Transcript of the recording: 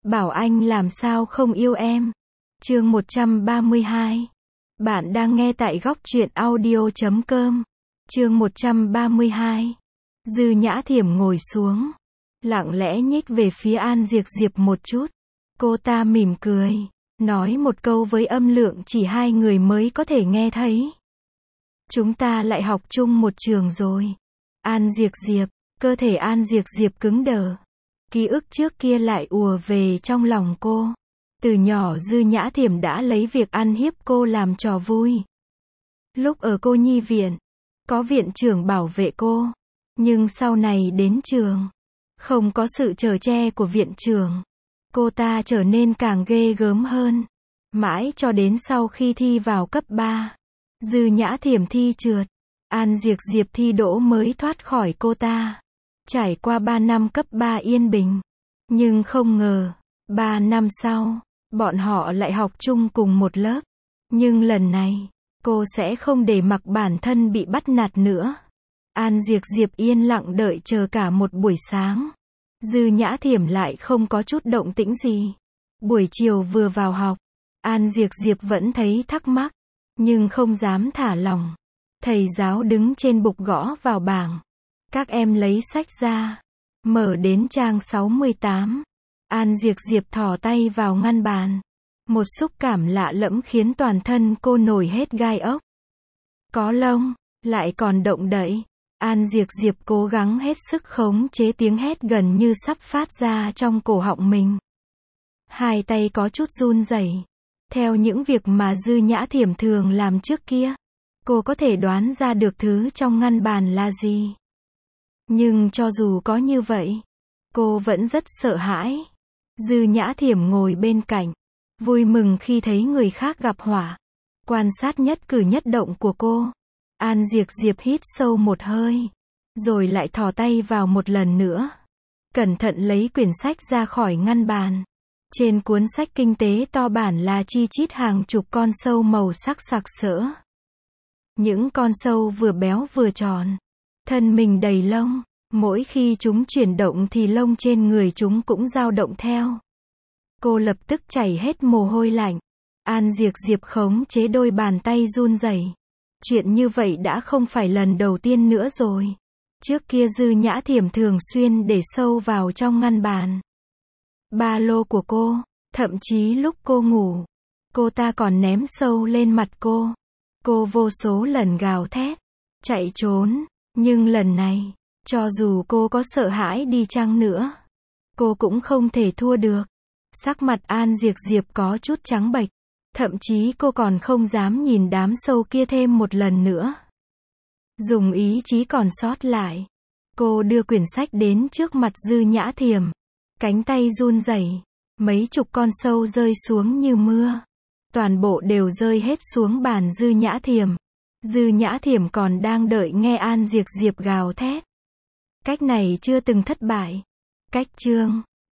Bảo anh làm sao không yêu em. Chương 132. Bạn đang nghe tại góc truyện audio.com. Chương 132. Dư Nhã Thiểm ngồi xuống, lặng lẽ nhích về phía An Diệp Diệp một chút. Cô ta mỉm cười, nói một câu với âm lượng chỉ hai người mới có thể nghe thấy. Chúng ta lại học chung một trường rồi. An Diệp Diệp, cơ thể An Diệp Diệp cứng đờ. Ký ức trước kia lại ùa về trong lòng cô. Từ nhỏ Dư Nhã Thiểm đã lấy việc ăn hiếp cô làm trò vui. Lúc ở cô nhi viện, có viện trưởng bảo vệ cô. Nhưng sau này đến trường, không có sự chở che của viện trưởng, cô ta trở nên càng ghê gớm hơn. Mãi cho đến sau khi thi vào cấp 3, Dư Nhã Thiểm thi trượt, An Diệp Diệp thi đỗ mới thoát khỏi cô ta. Trải qua 3 năm cấp 3 yên bình. Nhưng không ngờ, 3 năm sau, bọn họ lại học chung cùng một lớp. Nhưng lần này, cô sẽ không để mặc bản thân bị bắt nạt nữa. An Diệp Diệp yên lặng đợi chờ cả một buổi sáng. Dư Nhã Thiểm lại không có chút động tĩnh gì. Buổi chiều vừa vào học, An Diệp Diệp vẫn thấy thắc mắc, nhưng không dám thả lỏng. Thầy giáo đứng trên bục gõ vào bảng. Các em lấy sách ra, mở đến trang 68. An Diệp Diệp thò tay vào ngăn bàn. Một xúc cảm lạ lẫm khiến toàn thân cô nổi hết gai ốc. Có lông, lại còn động đậy. An Diệp Diệp cố gắng hết sức khống chế tiếng hét gần như sắp phát ra trong cổ họng mình. Hai tay có chút run rẩy. Theo những việc mà Dư Nhã Thiểm thường làm trước kia, cô có thể đoán ra được thứ trong ngăn bàn là gì. Nhưng cho dù có như vậy, cô vẫn rất sợ hãi. Dư Nhã Thiểm ngồi bên cạnh, vui mừng khi thấy người khác gặp họa, quan sát nhất cử nhất động của cô. An Diệp Diệp hít sâu một hơi, rồi lại thò tay vào một lần nữa. Cẩn thận lấy quyển sách ra khỏi ngăn bàn. Trên cuốn sách kinh tế to bản là chi chít hàng chục con sâu màu sắc sặc sỡ. Những con sâu vừa béo vừa tròn, thân mình đầy lông. Mỗi khi chúng chuyển động thì lông trên người chúng cũng dao động theo. Cô lập tức chảy hết mồ hôi lạnh. An Diệp Diệp khống chế đôi bàn tay run rẩy. Chuyện như vậy đã không phải lần đầu tiên nữa rồi. Trước kia Dư Nhã Thiểm thường xuyên để sâu vào trong ngăn bàn, ba lô của cô. Thậm chí lúc cô ngủ, cô ta còn ném sâu lên mặt cô. Cô vô số lần gào thét, chạy trốn. Nhưng lần này, cho dù cô có sợ hãi đi chăng nữa, cô cũng không thể thua được. Sắc mặt An Diệp Diệp có chút trắng bệch. Thậm chí cô còn không dám nhìn đám sâu kia thêm một lần nữa. Dùng ý chí còn sót lại, cô đưa quyển sách đến trước mặt Dư Nhã Thiểm. Cánh tay run rẩy, mấy chục con sâu rơi xuống như mưa. Toàn bộ đều rơi hết xuống bàn Dư Nhã Thiểm. Dư Nhã Thiểm còn đang đợi nghe An Diệp Diệp gào thét. Cách này chưa từng thất bại. Cách chương